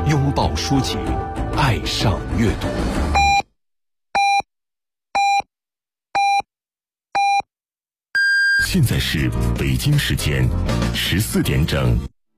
拥抱书籍，爱上阅读。 现在是北京时间14点整。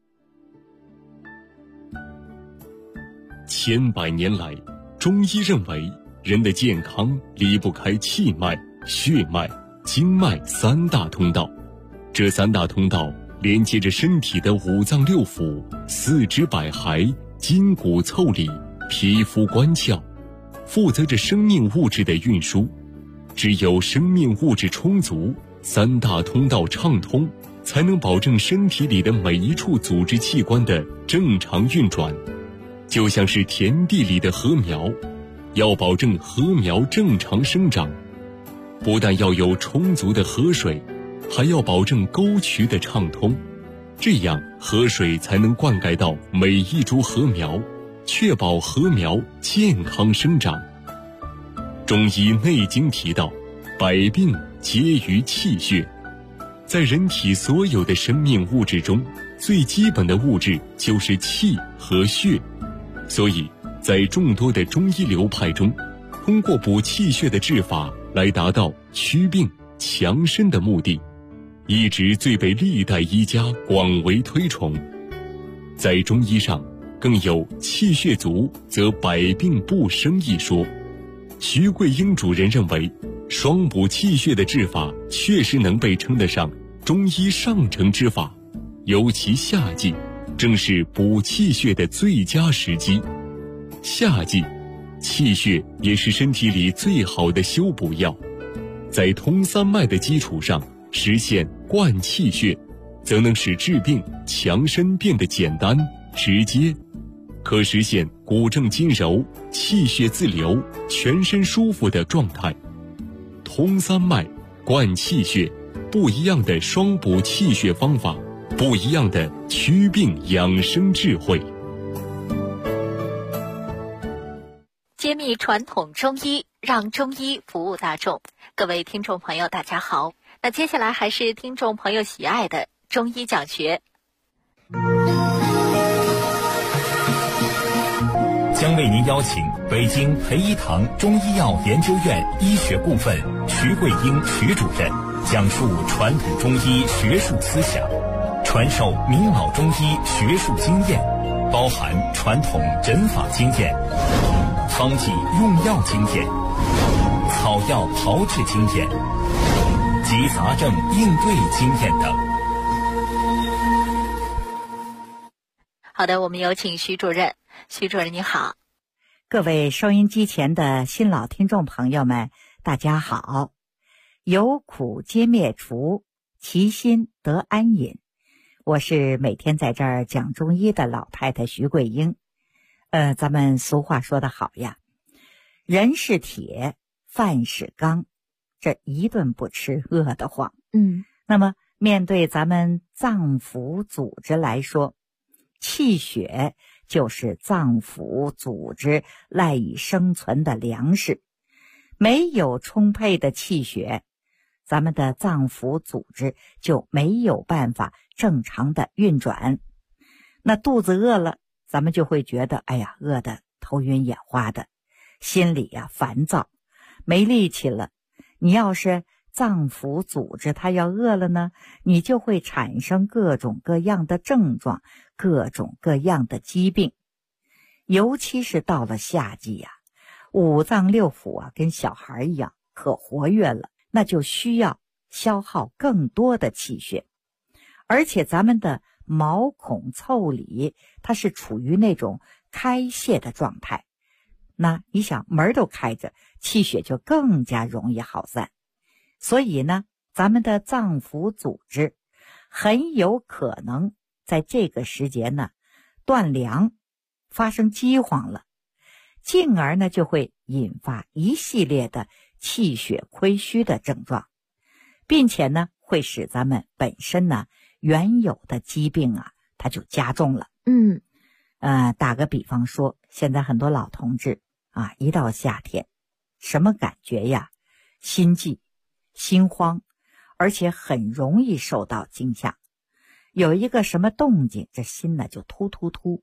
千百年来，中医认为人的健康离不开气脉、血脉、经脉三大通道。这三大通道连接着身体的五脏六腑、四肢百骸、筋骨腠理、皮肤关窍，负责着生命物质的运输。只有生命物质充足，三大通道畅通，才能保证身体里的每一处组织器官的正常运转。就像是田地里的禾苗，要保证禾苗正常生长，不但要有充足的河水，还要保证沟渠的畅通，这样河水才能灌溉到每一株禾苗，确保禾苗健康生长。中医《内经》提到，百病皆于气血。在人体所有的生命物质中，最基本的物质就是气和血。所以在众多的中医流派中，通过补气血的治法来达到祛病强身的目的，一直最被历代医家广为推崇。在中医上更有气血足则百病不生一说。徐桂英主任认为，双补气血的治法确实能被称得上中医上乘之法，尤其夏季正是补气血的最佳时机。夏季气血也是身体里最好的修补药，在通三脉的基础上实现灌气血，则能使治病强身变得简单直接，可实现骨正筋柔、气血自流、全身舒服的状态。通三脉、灌气血，不一样的双补气血方法，不一样的祛病养生智慧。 揭秘传统中医，让中医服务大众。各位听众朋友大家好，那接下来还是听众朋友喜爱的中医讲学。 将为您邀请北京培一堂中医药研究院医学部分徐桂英徐主任讲述传统中医学术思想，传授名老中医学术经验，包含传统诊法经验、方剂用药经验、草药炮制经验及杂症应对经验等。 好的，我们有请徐主任。徐主任你好。 各位收音机前的新老听众朋友们大家好。有苦皆灭除，其心得安隐。我是每天在这儿讲中医的老太太徐桂英。咱们俗话说得好呀，人是铁，饭是钢，这一顿不吃饿得慌。那么面对咱们脏腑组织来说，气血就是脏腑组织赖以生存的粮食。没有充沛的气血，咱们的脏腑组织就没有办法正常的运转。那肚子饿了，咱们就会觉得饿得头晕眼花的，心里烦躁，没力气了。你要是脏腑组织它要饿了呢，你就会产生各种各样的症状，各种各样的疾病。尤其是到了夏季五脏六腑跟小孩一样可活跃了，那就需要消耗更多的气血。而且咱们的毛孔腠理它是处于那种开泄的状态，那你想门都开着，气血就更加容易耗散。所以呢，咱们的脏腑组织很有可能在这个时节呢断粮，发生饥荒了，进而呢就会引发一系列的气血亏虚的症状，并且呢会使咱们本身呢原有的疾病它就加重了。打个比方说，现在很多老同志一到夏天什么感觉呀？心悸、心慌，而且很容易受到惊吓。有一个什么动静，这心呢就突突突，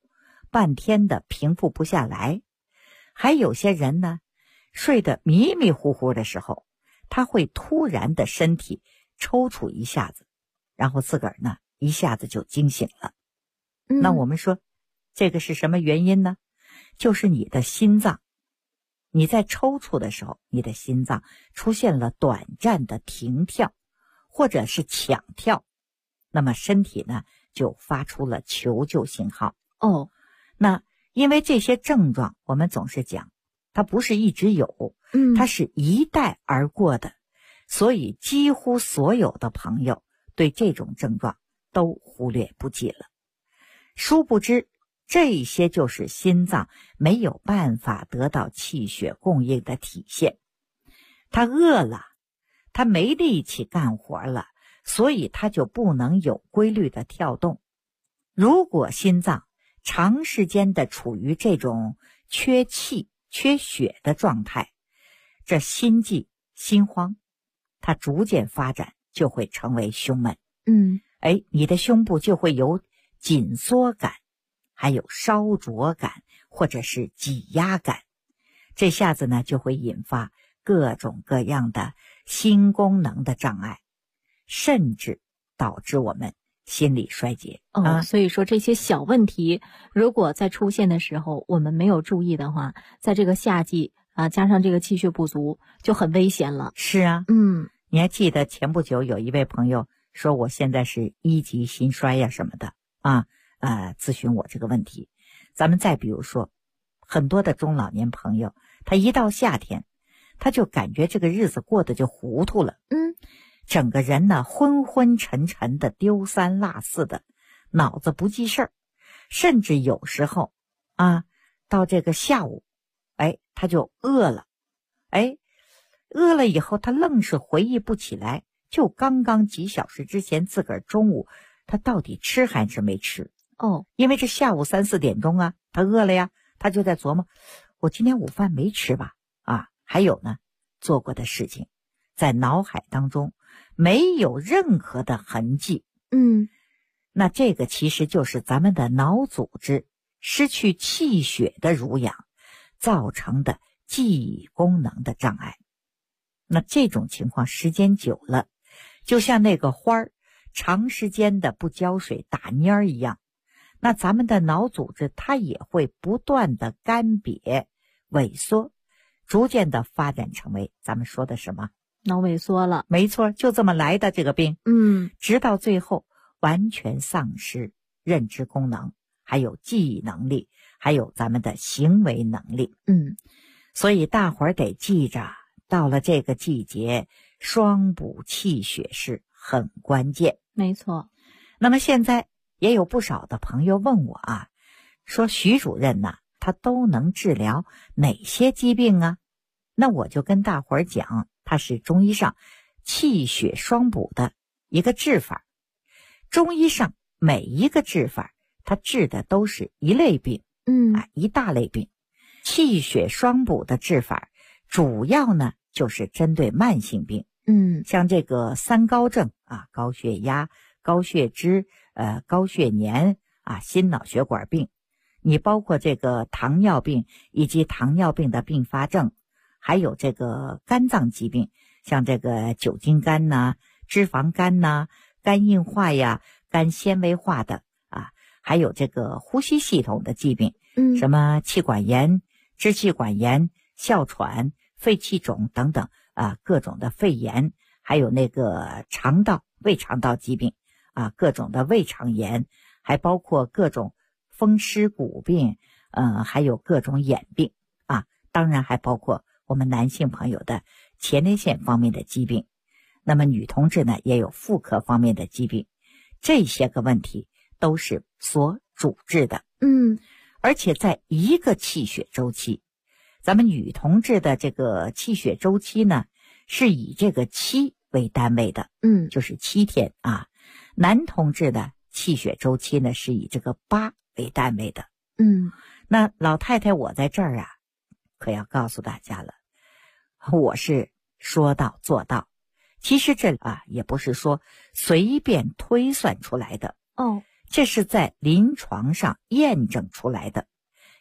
半天的平复不下来。还有些人呢，睡得迷迷糊糊的时候，他会突然的身体抽搐一下子，然后自个儿呢一下子就惊醒了。那我们说这个是什么原因呢？就是你的心脏，你在抽搐的时候，你的心脏出现了短暂的停跳或者是抢跳，那么身体呢就发出了求救信号。那因为这些症状我们总是讲它不是一直有，它是一带而过的，所以几乎所有的朋友对这种症状都忽略不计了。殊不知这些就是心脏没有办法得到气血供应的体现。他饿了，他没力气干活了，所以他就不能有规律的跳动。如果心脏长时间的处于这种缺气缺血的状态，这心悸心慌它逐渐发展就会成为胸闷。你的胸部就会有紧缩感，还有烧灼感或者是挤压感，这下子呢就会引发各种各样的心功能的障碍，甚至导致我们心理衰竭。 所以说这些小问题如果在出现的时候我们没有注意的话，在这个夏季加上这个气血不足就很危险了。 是啊，你还记得前不久有一位朋友说我现在是1级心衰呀什么的咨询我这个问题。咱们再比如说很多的中老年朋友，他一到夏天他就感觉这个日子过得就糊涂了，整个人呢昏昏沉沉的，丢三落四的，脑子不记事儿，甚至有时候到这个下午他就饿了，饿了以后他愣是回忆不起来，就刚刚几小时之前自个儿中午他到底吃还是没吃。因为这下午3、4点钟他饿了呀，他就在琢磨我今天午饭没吃吧。还有呢，做过的事情在脑海当中没有任何的痕迹。那这个其实就是咱们的脑组织失去气血的濡养造成的记忆功能的障碍。那这种情况时间久了，就像那个花儿长时间的不浇水打蔫一样，那咱们的脑组织它也会不断的干瘪萎缩，逐渐的发展成为咱们说的什么？ 脑萎缩了。 没错，就这么来的这个病。直到最后完全丧失认知功能，还有记忆能力，还有咱们的行为能力。所以大伙儿得记着，到了这个季节，双补气血是很关键。 没错。 那么现在也有不少的朋友问我说徐主任他都能治疗哪些疾病啊？那我就跟大伙儿讲，它是中医上气血双补的一个治法。中医上每一个治法它治的都是一类病，一大类病。气血双补的治法主要呢就是针对慢性病，像这个3高症高血压、高血脂、高血粘心脑血管病，你包括这个糖尿病以及糖尿病的并发症，还有这个肝脏疾病，像这个酒精肝脂肪肝肝硬化呀、肝纤维化的还有这个呼吸系统的疾病，什么气管炎、支气管炎、哮喘、肺气肿等等各种的肺炎，还有那个胃肠道疾病各种的胃肠炎，还包括各种风湿骨病，还有各种眼病当然还包括我们男性朋友的前列腺方面的疾病。那么女同志呢也有妇科方面的疾病，这些个问题都是所主治的。而且在一个气血周期，咱们女同志的这个气血周期呢是以这个7为单位的，就是7天男同志的气血周期呢是以这个8为单位的。那老太太我在这儿可要告诉大家了，我是说到做到。其实这也不是说随便推算出来的，这是在临床上验证出来的。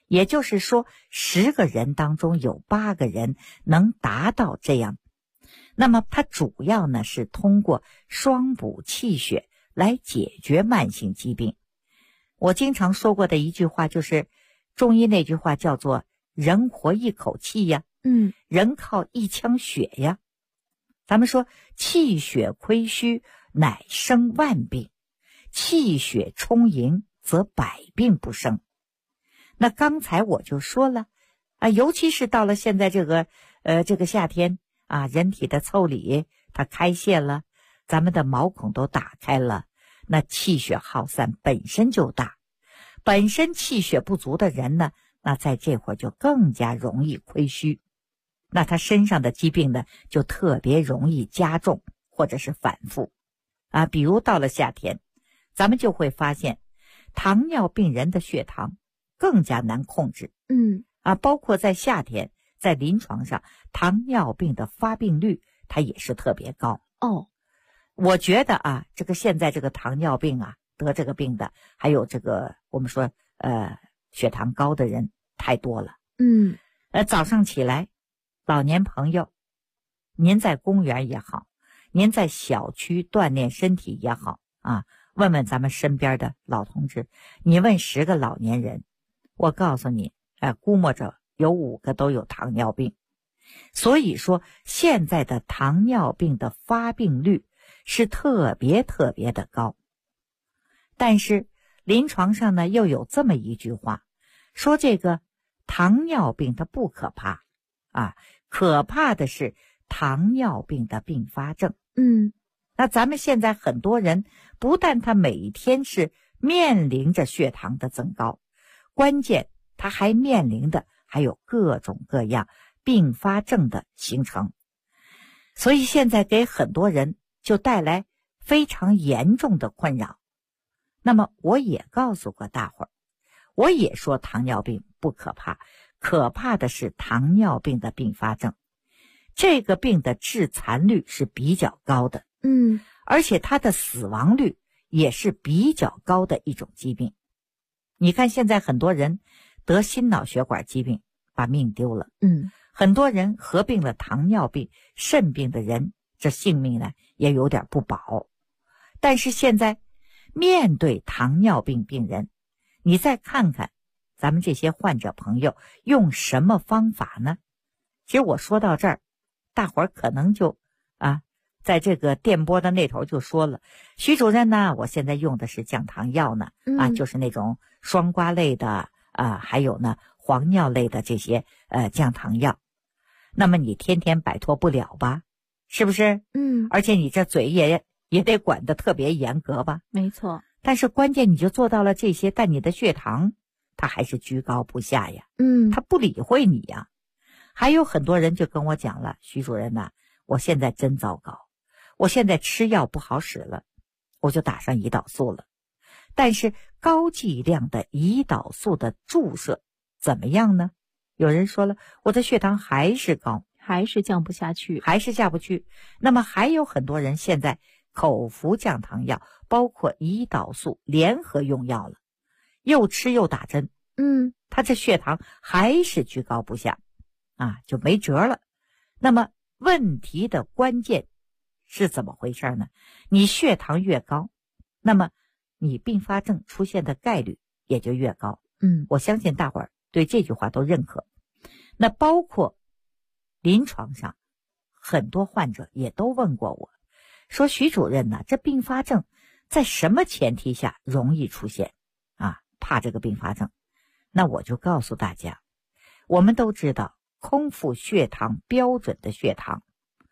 也就是说10个人当中有8个人能达到这样。那么它主要呢是通过双补气血来解决慢性疾病。我经常说过的一句话就是中医那句话叫做人活一口气呀，人靠一腔血呀。咱们说气血亏虚乃生万病，气血充盈则百病不生。那刚才我就说了尤其是到了现在这个夏天人体的腠理它开泄了，咱们的毛孔都打开了，那气血耗散本身就大，本身气血不足的人呢，那在这会儿就更加容易亏虚，那他身上的疾病呢就特别容易加重或者是反复比如到了夏天，咱们就会发现糖尿病人的血糖更加难控制。包括在夏天，在临床上糖尿病的发病率它也是特别高。我觉得这个现在这个糖尿病得这个病的，还有这个我们说血糖高的人太多了。早上起来，老年朋友，您在公园也好，您在小区锻炼身体也好问问咱们身边的老同志，你问10个老年人，我告诉你估摸着有5个都有糖尿病。所以说现在的糖尿病的发病率是特别特别的高。但是临床上呢又有这么一句话，说这个糖尿病它不可怕可怕的是糖尿病的并发症。那咱们现在很多人不但他每天是面临着血糖的增高，关键他还面临的还有各种各样并发症的形成，所以现在给很多人就带来非常严重的困扰。那么我也告诉过大伙儿，我也说糖尿病不可怕，可怕的是糖尿病的并发症。这个病的致残率是比较高的，而且它的死亡率也是比较高的一种疾病。你看现在很多人得心脑血管疾病把命丢了，很多人合并了糖尿病、肾病的人，这性命呢也有点不保。但是现在面对糖尿病病人，你再看看咱们这些患者朋友用什么方法呢？其实我说到这儿，大伙儿可能就在这个电波的那头就说了，徐主任呢，我现在用的是降糖药呢，就是那种双胍类的还有呢黄尿类的这些降糖药。那么你天天摆脱不了吧，是不是？而且你这嘴也得管得特别严格吧。 没错。 但是关键你就做到了这些，但你的血糖它还是居高不下呀。他不理会你呀。还有很多人就跟我讲了，徐主任呐，我现在真糟糕，我现在吃药不好使了，我就打上胰岛素了。但是高剂量的胰岛素的注射怎么样呢？有人说了，我的血糖还是高， 还是降不下去， 还是下不去。那么还有很多人现在口服降糖药，包括胰岛素联合用药了，又吃又打针，他这血糖还是居高不下就没辙了。那么问题的关键是怎么回事呢？你血糖越高，那么你并发症出现的概率也就越高。我相信大伙儿对这句话都认可。那包括临床上很多患者也都问过我，说徐主任呢，这并发症在什么前提下容易出现怕这个并发症。那我就告诉大家，我们都知道空腹血糖标准的血糖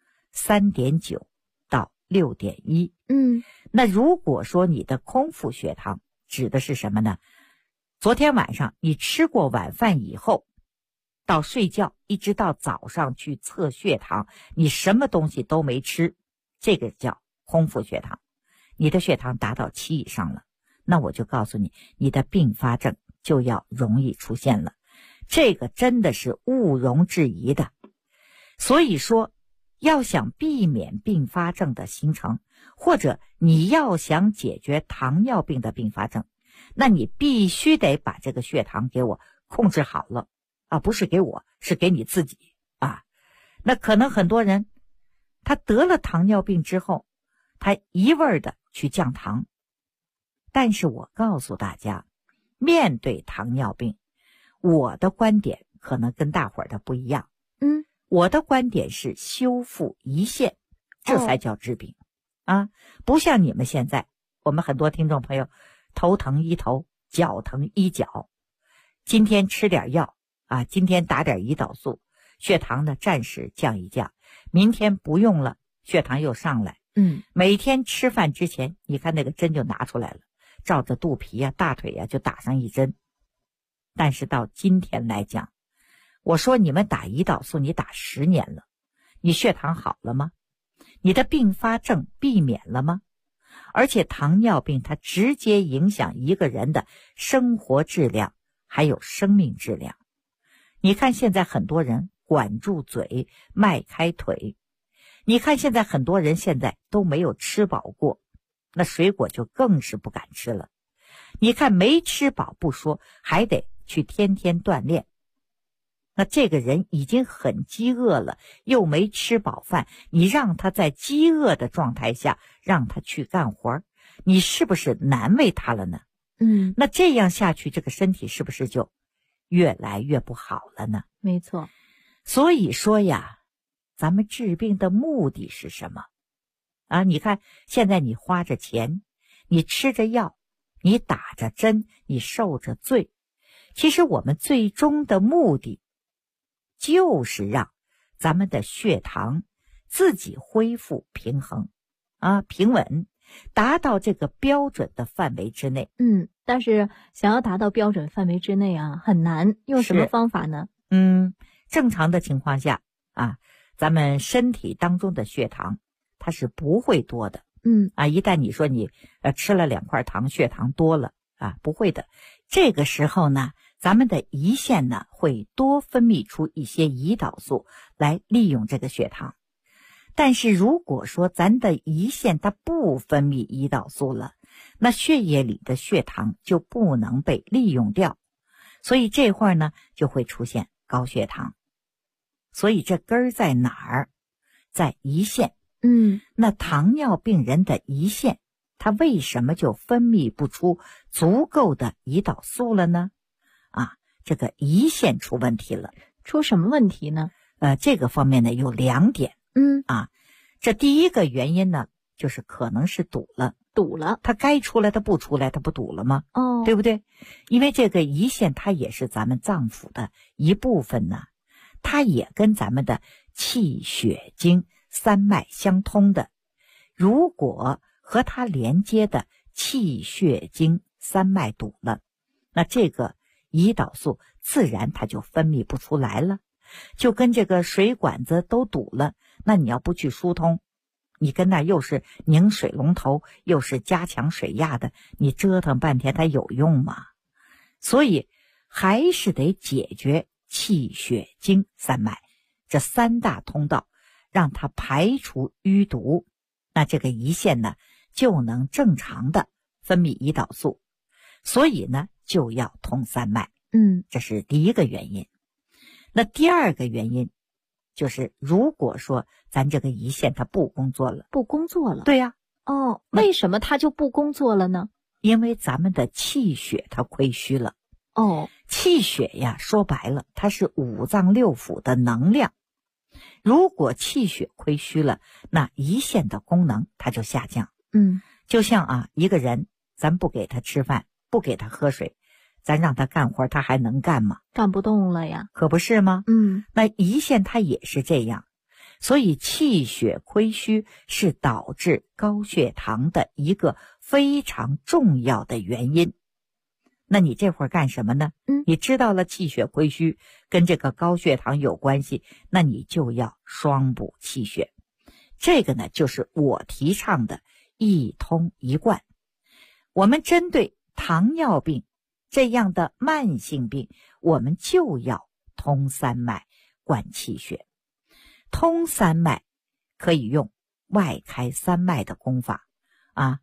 3.9 到 6.1。那如果说你的空腹血糖指的是什么呢？昨天晚上你吃过晚饭以后，到睡觉一直到早上去测血糖，你什么东西都没吃，这个叫空腹血糖。你的血糖达到7以上了，那我就告诉你，你的并发症就要容易出现了。这个真的是毋庸置疑的。所以说要想避免并发症的形成，或者你要想解决糖尿病的并发症，那你必须得把这个血糖给我控制好了啊，不是给我，是给你自己啊。那可能很多人他得了糖尿病之后，他一味的去降糖，但是我告诉大家，面对糖尿病，我的观点可能跟大伙儿的不一样。我的观点是修复胰腺，这才叫治病啊！不像你们现在，我们很多听众朋友头疼医头，脚疼医脚，今天吃点药啊，今天打点胰岛素，血糖呢暂时降一降，明天不用了，血糖又上来。每天吃饭之前，你看那个针就拿出来了，照着肚皮啊、大腿啊就打上一针。但是到今天来讲，我说你们打胰岛素，你打10年了，你血糖好了吗？你的并发症避免了吗？而且糖尿病它直接影响一个人的生活质量，还有生命质量。你看现在很多人管住嘴，迈开腿。你看现在很多人现在都没有吃饱过，那水果就更是不敢吃了。你看没吃饱不说，还得去天天锻炼。那这个人已经很饥饿了，又没吃饱饭，你让他在饥饿的状态下让他去干活，你是不是难为他了呢？那这样下去，这个身体是不是就越来越不好了呢？ 没错。 所以说呀，咱们治病的目的是什么啊？你看现在你花着钱，你吃着药，你打着针，你受着罪，其实我们最终的目的就是让咱们的血糖自己恢复平衡啊，平稳，达到这个标准的范围之内。 但是想要达到标准范围之内啊，很难。用什么方法呢？ 正常的情况下啊，咱们身体当中的血糖它是不会多的。一旦你说你吃了2块糖，血糖多了啊，不会的。这个时候呢，咱们的胰腺呢会多分泌出一些胰岛素来利用这个血糖。但是如果说咱的胰腺它不分泌胰岛素了，那血液里的血糖就不能被利用掉，所以这会儿呢就会出现高血糖。所以这根儿在哪儿？在胰腺。那糖尿病人的胰腺它为什么就分泌不出足够的胰岛素了呢？这个胰腺出问题了。 出什么问题呢？ 这个方面呢有2点。这第一个原因呢，就是可能是堵了，它该出来它不出来，它不堵了吗？对不对？因为这个胰腺它也是咱们脏腑的一部分呢，它也跟咱们的气血经3脉相通的。如果和它连接的气血经3脉堵了，那这个胰岛素自然它就分泌不出来了，就跟这个水管子都堵了，那你要不去疏通，你跟那又是拧水龙头又是加强水压的，你折腾半天它有用吗？所以还是得解决气血经3脉这3大通道，让它排除淤堵，那这个胰腺呢就能正常的分泌胰岛素。所以呢就要通3脉。这是第一个原因。那第二个原因就是如果说咱这个胰腺它不工作了。对呀。 为什么它就不工作了呢？ 因为咱们的气血它亏虚了。气血呀说白了它是5脏6腑的能量，如果气血亏虚了，那胰腺的功能它就下降。就像一个人咱不给他吃饭，不给他喝水，咱让他干活他还能干吗？ 干不动了呀。 可不是吗？那胰腺它也是这样。所以气血亏虚是导致高血糖的一个非常重要的原因。那你这会儿干什么呢？你知道了气血亏虚跟这个高血糖有关系，那你就要双补气血。这个呢就是我提倡的一通一贯。我们针对糖尿病这样的慢性病，我们就要通3脉灌气血。通3脉可以用外开3脉的功法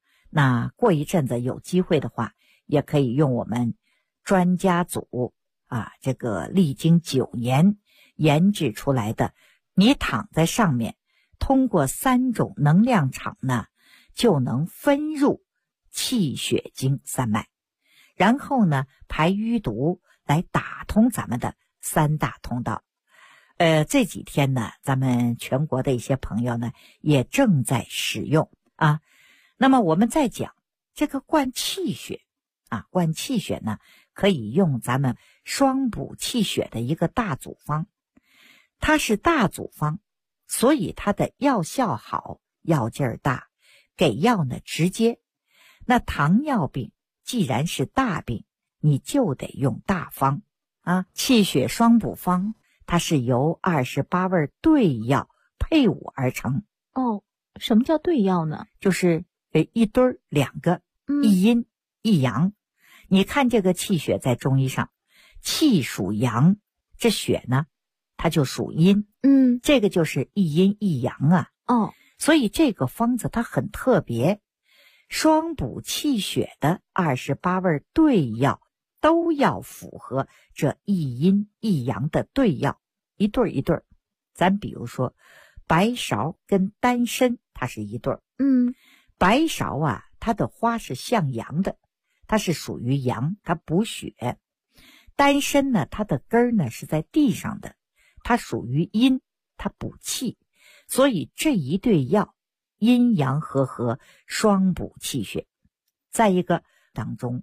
那过一阵子有机会的话，也可以用我们专家组这个历经9年研制出来的，你躺在上面，通过3种能量场呢，就能分入气血经3脉，然后呢排淤毒，来打通咱们的3大通道。这几天呢，咱们全国的一些朋友呢也正在使用啊。那么我们再讲这个灌气血啊，灌气血呢可以用咱们双补气血的一个大组方，它是大组方，所以它的药效好，药劲儿大，给药呢直接。那糖尿病既然是大病，你就得用大方啊。气血双补方它是由28味对药配伍而成。 哦，什么叫对药呢？ 就是一堆儿2个，一阴一阳。你看这个气血在中医上，气属阳，这血呢它就属阴，这个就是一阴一阳啊。所以这个方子它很特别，双补气血的28味对药都要符合这一阴一阳的对药，一对儿一对儿。咱比如说白芍跟丹参它是一对儿，白芍啊它的花是向阳的，它是属于阳，它补血。丹参呢它的根儿呢是在地上的，它属于阴，它补气。所以这一对药阴阳和合，双补气血。再一个当中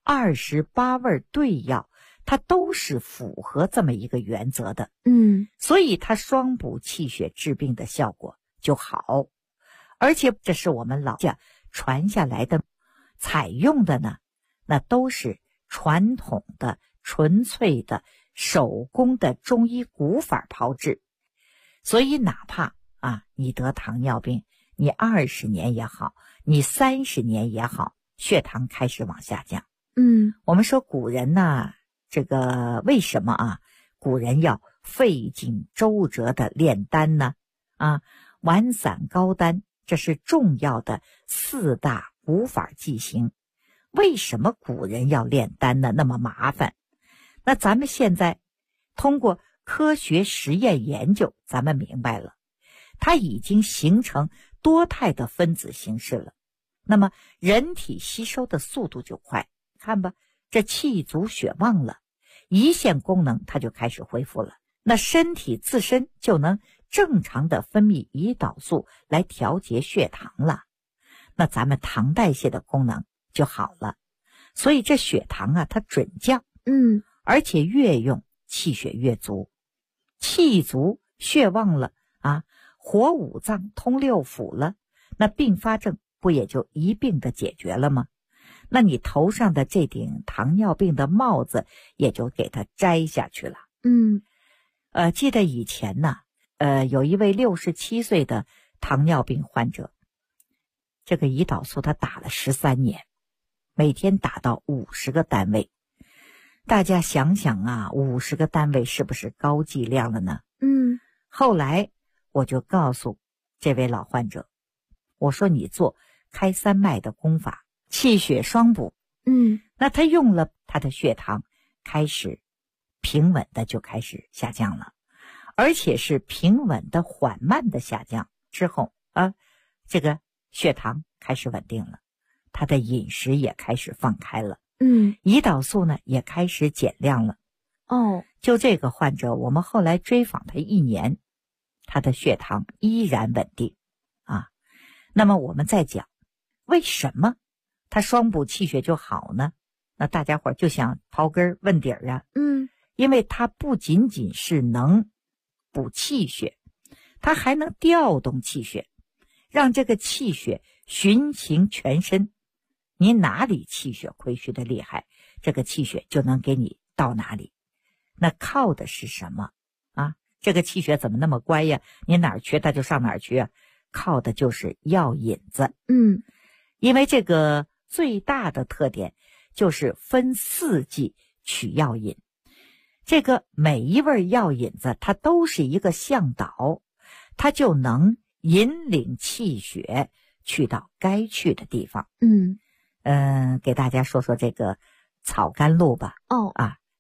28味对药它都是符合这么一个原则的，所以它双补气血治病的效果就好。而且这是我们老家传下来的，采用的呢那都是传统的纯粹的手工的中医古法炮制。所以哪怕你得糖尿病，你20年也好，你30年也好，血糖开始往下降。我们说古人呢，这个为什么古人要费尽周折的炼丹呢？丸散高丹，这是重要的4大古法剂型。为什么古人要炼丹呢？那么麻烦。那咱们现在通过科学实验研究，咱们明白了，它已经形成多态的分子形式了。那么人体吸收的速度就快，看吧，这气足血旺了，胰腺功能它就开始恢复了，那身体自身就能正常的分泌胰岛素来调节血糖了，那咱们糖代谢的功能就好了。所以这血糖它准降，而且越用气血越足，气足血旺了活5脏通6腑了，那并发症不也就一并的解决了吗？那你头上的这顶糖尿病的帽子也就给它摘下去了。记得以前呢，有一位67岁的糖尿病患者，这个胰岛素他打了13年，每天打到50个单位。大家想想50个单位是不是高剂量了呢？后来我就告诉这位老患者，我说你做开3脉的功法，气血双补。那他用了，他的血糖开始平稳的就开始下降了，而且是平稳的缓慢的下降之后这个血糖开始稳定了，他的饮食也开始放开了，胰岛素呢也开始减量了。就这个患者，我们后来追访他1年，他的血糖依然稳定那么我们再讲为什么他双补气血就好呢？那大家伙就想刨根问底儿因为它不仅仅是能补气血，它还能调动气血，让这个气血循行全身。你哪里气血亏虚的厉害，这个气血就能给你到哪里。那靠的是什么这个气血怎么那么乖呀？你哪儿缺它就上哪儿去靠的就是药引子。因为这个最大的特点就是分4剂取药引，这个每一味药引子它都是一个向导，它就能引领气血去到该去的地方。给大家说说这个草甘露吧。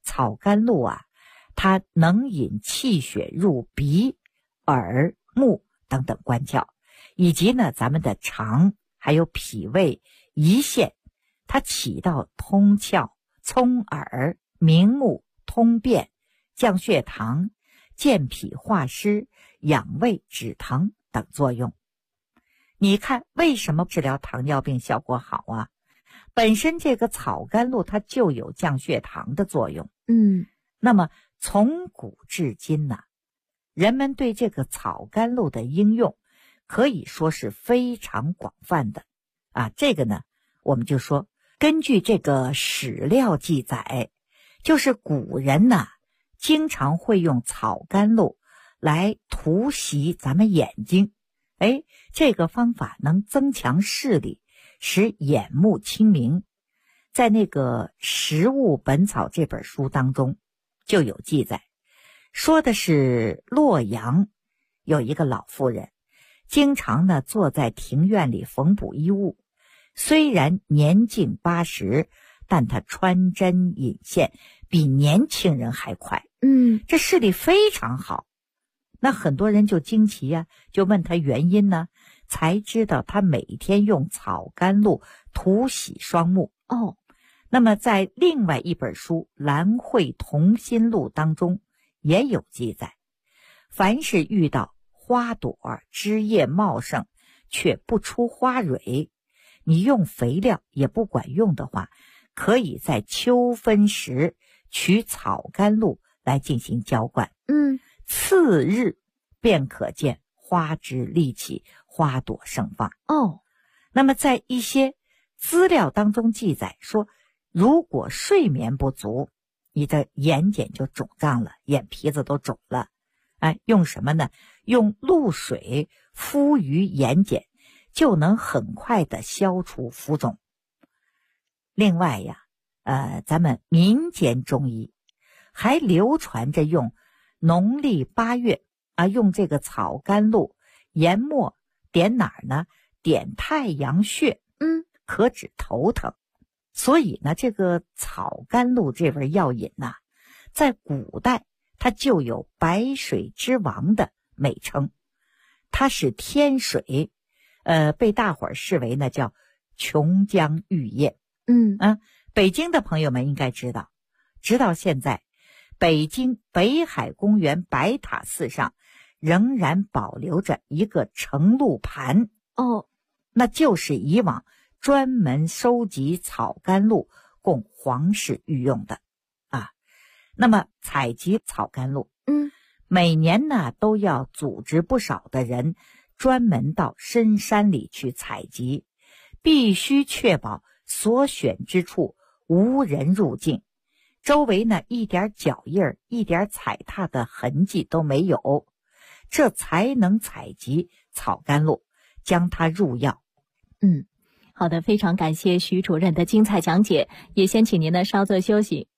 草甘露啊，它能引气血入鼻、耳、目等等关窍，以及呢咱们的肠还有脾胃、胰腺，它起到通窍、聪耳、明目、通便、降血糖、健脾化湿、养胃止疼等作用。你看为什么治疗糖尿病效果好啊？本身这个草甘露它就有降血糖的作用。那么从古至今呢，人们对这个草甘露的应用可以说是非常广泛的啊。这个呢，我们就说根据这个史料记载，就是古人呢经常会用草甘露来涂洗咱们眼睛，这个方法能增强视力，使眼目清明。在那个《食物本草》这本书当中就有记载，说的是洛阳有一个老妇人，经常呢坐在庭院里缝补衣物，虽然年近80，但她穿针引线比年轻人还快，这视力非常好。那很多人就惊奇啊，就问她原因呢，才知道她每天用草甘露涂洗双目。那么在另外一本书《兰蕙同心录》当中也有记载，凡是遇到花朵枝叶茂盛却不出花蕊，你用肥料也不管用的话，可以在秋分时取草甘露来进行浇灌，次日便可见花枝立起，花朵盛放。那么在一些资料当中记载说，如果睡眠不足，你的眼睑就肿胀了，眼皮子都肿了，用什么呢？用露水敷于眼睑，就能很快的消除浮肿。另外呀，咱们民间中医还流传着用农历8月用这个草甘露研末点哪儿呢？点太阳穴，可止头疼。所以呢，这个草甘露这味药引呐，在古代它就有白水之王的美称，它是天水，被大伙儿视为呢叫琼浆玉液。北京的朋友们应该知道，直到现在，北京北海公园白塔寺上仍然保留着一个盛露盘，那就是以往专门收集草甘露供皇室御用的那么采集草甘露，每年呢都要组织不少的人专门到深山里去采集，必须确保所选之处无人入境，周围呢一点脚印、一点踩踏的痕迹都没有，这才能采集草甘露，将它入药。 好的，非常感谢徐主任的精彩讲解，也先请您呢稍作休息。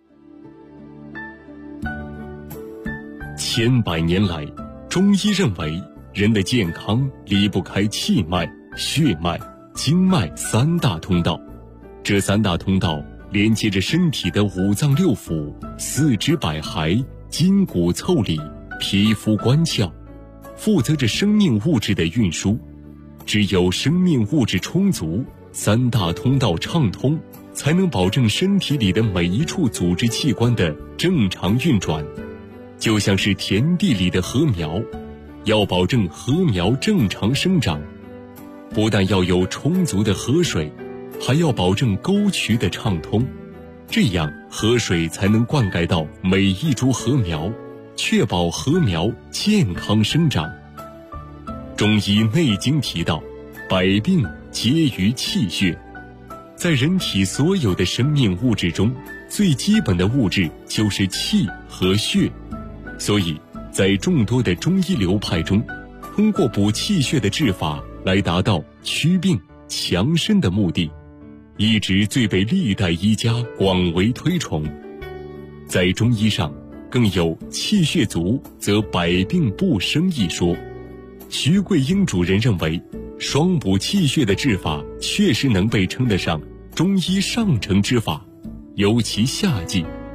千百年来，中医认为人的健康离不开气脉、血脉、经脉3大通道，这3大通道连接着身体的5脏6腑、四肢百骸、筋骨腠理、皮肤关窍，负责着生命物质的运输。只有生命物质充足，3大通道畅通，才能保证身体里的每一处组织器官的正常运转。就像是田地里的禾苗，要保证禾苗正常生长，不但要有充足的河水，还要保证沟渠的畅通，这样河水才能灌溉到每一株禾苗，确保禾苗健康生长。中医内经提到，百病皆于气血。在人体所有的生命物质中，最基本的物质就是气和血。所以在众多的中医流派中，通过补气血的治法来达到祛病强身的目的，一直最被历代医家广为推崇。在中医上更有气血足则百病不生一说。徐桂英主任认为，双补气血的治法确实能被称得上中医上乘之法，尤其夏季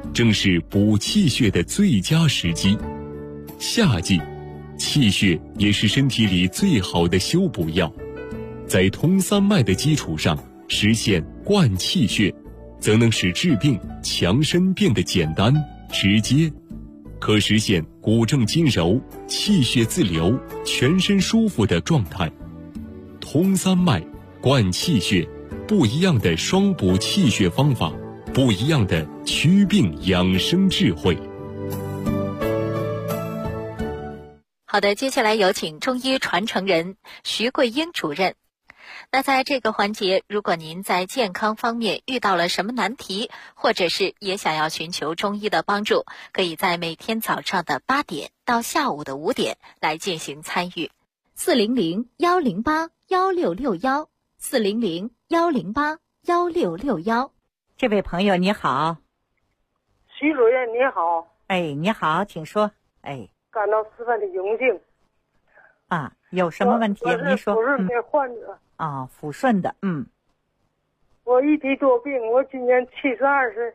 正是补气血的最佳时机。夏季，气血也是身体里最好的修补药，在通三脉的基础上实现灌气血，则能使治病强身变得简单直接，可实现骨正筋柔、气血自流、全身舒服的状态。通三脉、灌气血，不一样的双补气血方法，不一样的祛病养生智慧。 好的，接下来有请中医传承人徐桂英主任。那在这个环节，如果您在健康方面遇到了什么难题，或者是也想要寻求中医的帮助，可以在每天早上的8点到下午的5点来进行参与。400-108-1661，400-108-1661。 这位朋友你好。 徐主任你好。 哎，你好，请说。哎， 感到十分的荣幸。 啊，有什么问题？您说。 我是抚顺的患者。 抚顺的， 我一体多病，我今年72岁。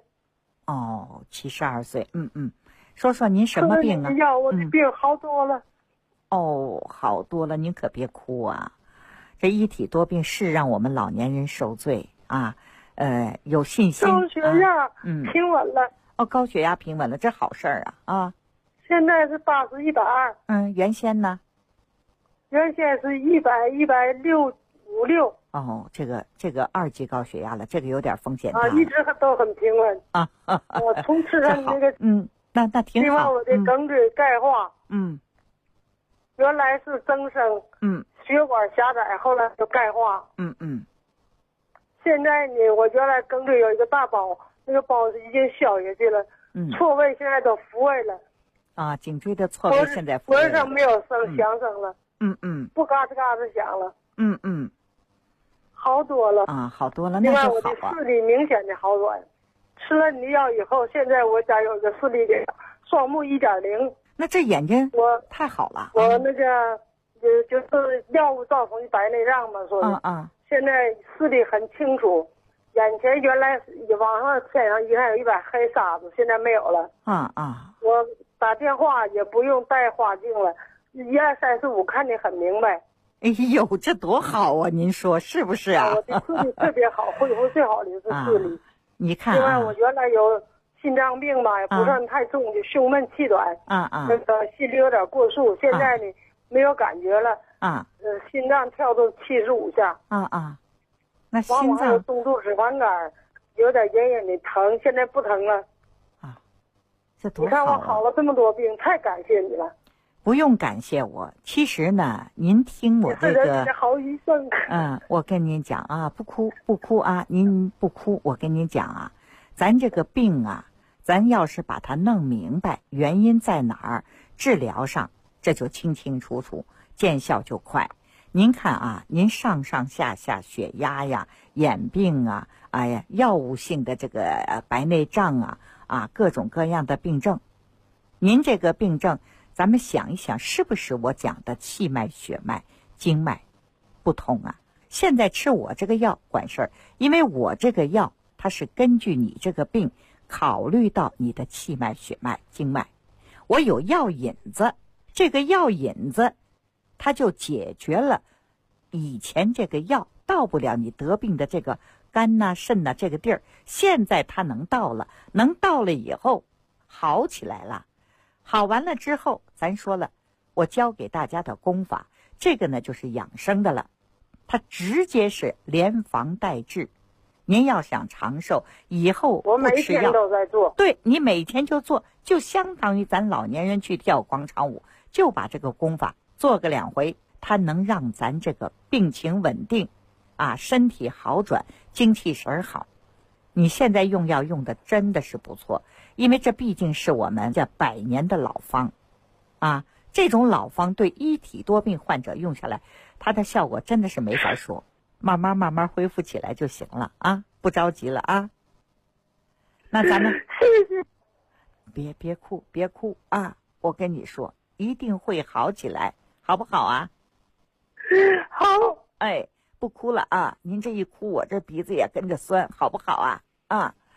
72岁，说说您什么病啊？ 药我的病好多了。 好多了，您可别哭啊！这一体多病是让我们老年人受罪啊。有信心。 高血压平稳了。 高血压平稳了，这好事儿啊！ 现在是80/120。 原先呢？ 原先是100/156。 这个2级高血压了，这个有点风险大。 一直都很平稳。我从吃上那个那挺好。 另外我的梗椎钙化。原来是增生。血管狭窄，后来就钙化。现在呢，我原来梗椎有一个大包，那个包已经消下去了。错位现在都复位了。 颈椎的错位现在复位了。 脖子上没有响声了。不嘎吱嘎吱响了。好多了。 好多了， 另外我那就好的视力明显的好转，吃了你的药以后，现在我家有个视力的双目1.0。 那这眼睛我太好了。 我那个就是药物造成的白内障嘛，说的。现在视力很清楚，眼前原来网上天上一看有一把黑沙子，现在没有了。我打电话也不用戴花镜了，1、2、3、4、5看得很明白。 哎呦，这多好啊！您说是不是啊？ 我的视力特别好，恢复最好的是视力。 你看另外我原来有心脏病吧，也不算太重，就胸闷气短。那个心率有点过速，现在呢没有感觉了。心脏跳动75下。 那心脏。 还有中度脂肪肝，有点隐隐的疼，现在不疼了。 这多好！ 你看我好了这么多病，太感谢你了。 不用感谢我，其实呢，您听我这个， 好医生。 我跟您讲啊，不哭啊，您不哭，我跟您讲啊，咱这个病啊，咱要是把它弄明白原因在哪儿，治疗上这就清清楚楚，见效就快。您看啊，您上下血压呀、眼病啊，药物性的这个白内障各种各样的病症，您这个病症。咱们想一想，是不是我讲的气脉、血脉、经脉不通啊？现在吃我这个药管事儿，因为我这个药它是根据你这个病考虑到你的气脉、血脉、经脉，我有药引子，这个药引子它就解决了以前这个药到不了你得病的这个肝肾这个地儿，现在它能到了以后好起来了。好完了之后，咱说了，我教给大家的功法，这个呢就是养生的了，它直接是连防带治。您要想长寿，以后不吃药， 我每天都在做。 对，你每天就做，就相当于咱老年人去跳广场舞，就把这个功法做个2回，它能让咱这个病情稳定，身体好转，精气神好。你现在用药用的真的是不错，因为这毕竟是我们这100年的老方，这种老方对一体多病患者用下来，它的效果真的是没法说，慢慢恢复起来就行了不着急了那咱们别哭我跟你说，一定会好起来，好不好啊？ 好。 不哭了您这一哭，我这鼻子也跟着酸，好不好啊？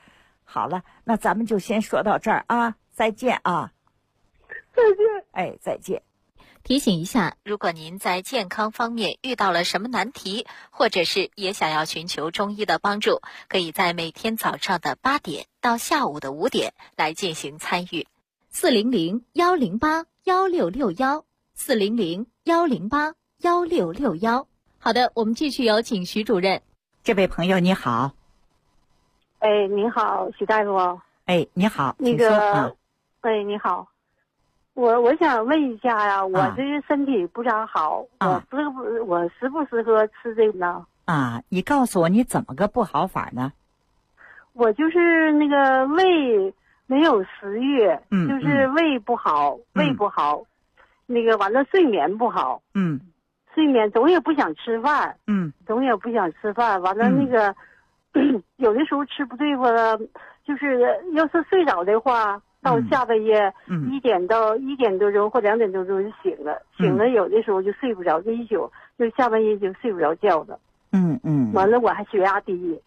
好了，那咱们就先说到这儿啊，再见啊。 再见。 哎，再见。 提醒一下，如果您在健康方面遇到了什么难题，或者是也想要寻求中医的帮助，可以在每天早上的8点到下午的5点来进行参与。400-108-1661，400-108-1661。好的，我们继续有请徐主任。 这位朋友你好。 哎，你好，徐大夫。 哎，你好， 那个，哎，你好。我想问一下呀，我这个身体不咋好，我适不适合吃这个呢？ 啊，你告诉我你怎么个不好法呢？ 我就是那个胃没有食欲，就是胃不好，胃不好，那个完了睡眠不好，睡眠总也不想吃饭，总也不想吃饭，完了那个有的时候吃不对付了，就是要是睡着的话。到下半夜1点多钟或2点多钟就醒了，醒了有的时候就睡不着，这一宿就下半夜就睡不着觉了。完了我还血压低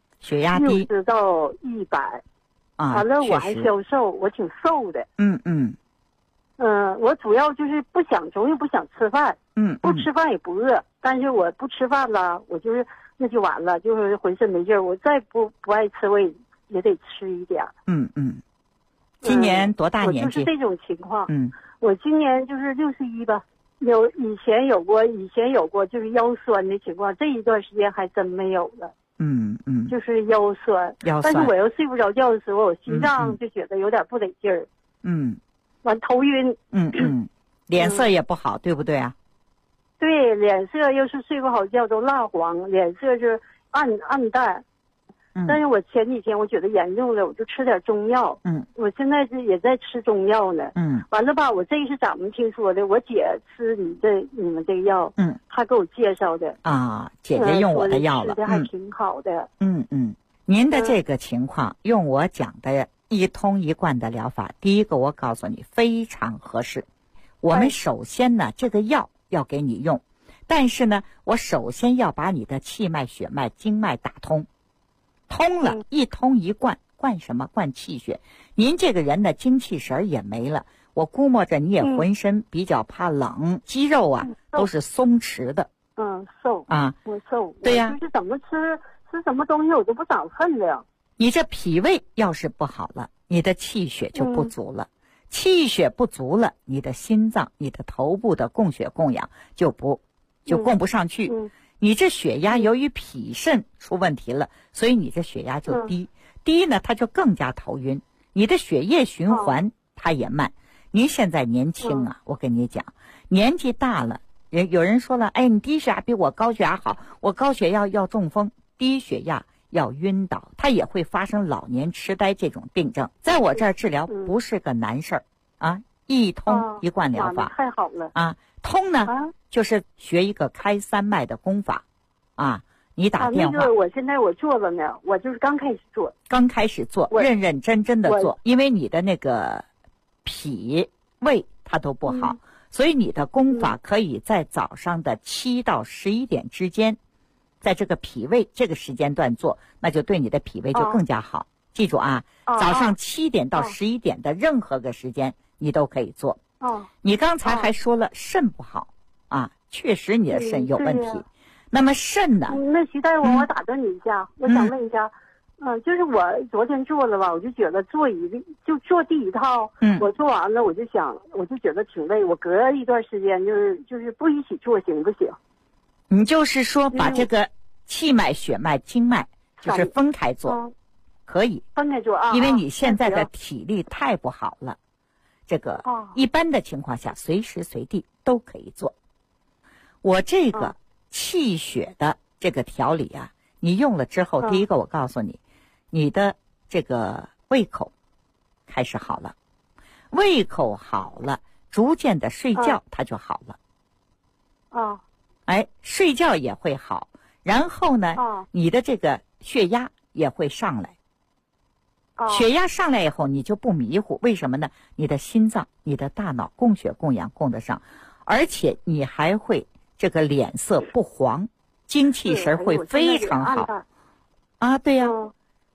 ，60到100，完了我还消瘦，我挺瘦的。我主要就是总也不想吃饭，不吃饭也不饿，但是我不吃饭了，我就是那就完了，就是浑身没劲儿，我再不爱吃我也得吃一点。 今年多大年纪？ 我就是这种情况。我今年就是61吧。以前有过就是腰酸的情况，这一段时间还真没有了。就是腰酸。但是我要睡不着觉的时候，我心脏就觉得有点不得劲儿。完头晕。 脸色也不好，对不对啊？ 对，脸色要是睡不好觉都蜡黄，脸色是暗淡。但是我前几天我觉得严重了，我就吃点中药。我现在也在吃中药呢。完了吧，我这是怎么听说的？我姐吃你们这个药。她给我介绍的。啊， 姐姐用我的药了。 吃的还挺好的。 您的这个情况，用我讲的一通一贯的疗法，第一个我告诉你非常合适。我们首先呢，这个药要给你用，但是呢，我首先要把你的气脉、血脉、经脉打通。通了，一通一贯，灌什么？灌气血。您这个人的精气神也没了，我估摸着你也浑身比较怕冷，肌肉啊都是松弛的。 瘦啊，我瘦。 对呀， 就是怎么吃什么东西我都不长分量。 你这脾胃要是不好了，你的气血就不足了。气血不足了，你的心脏、你的头部的供血供氧就供不上去。你这血压由于脾肾出问题了，所以你这血压就低。低呢，它就更加头晕。你的血液循环它也慢。您现在年轻啊，我跟你讲，年纪大了，有人说了，哎，你低血压比我高血压好，我高血压要中风，低血压要晕倒，它也会发生老年痴呆这种病症。在我这儿治疗不是个难事儿啊，一通一贯疗法。 太好了啊！通呢，就是学一个开3脉的功法啊。你打电话， 那个我现在做了呢，我就是刚开始做， 认认真真的做，因为你的那个脾胃它都不好，所以你的功法可以在早上的7到11点之间，在这个脾胃这个时间段做，那就对你的脾胃就更加好。记住啊，早上7点到11点的任何个时间你都可以做。你刚才还说了肾不好啊，确实你的肾有问题。那么肾呢？ 那徐大夫，我打断你一下，我想问一下，就是我昨天做了吧，我就觉得做第一套，我做完了我就觉得挺累，我隔一段时间就是不一起做行不行？ 你就是说把这个气脉、血脉、经脉就是分开做，可以分开做啊， 因为你现在的体力太不好了。这个一般的情况下，随时随地都可以做。我这个气血的这个调理啊，你用了之后，第一个我告诉你，你的这个胃口开始好了，胃口好了，逐渐的睡觉它就好了。睡觉也会好，然后呢，你的这个血压也会上来。血压上来以后，你就不迷糊，为什么呢？你的心脏、你的大脑供血供氧供得上，而且你还会这个脸色不黄，精气神会非常好。对呀。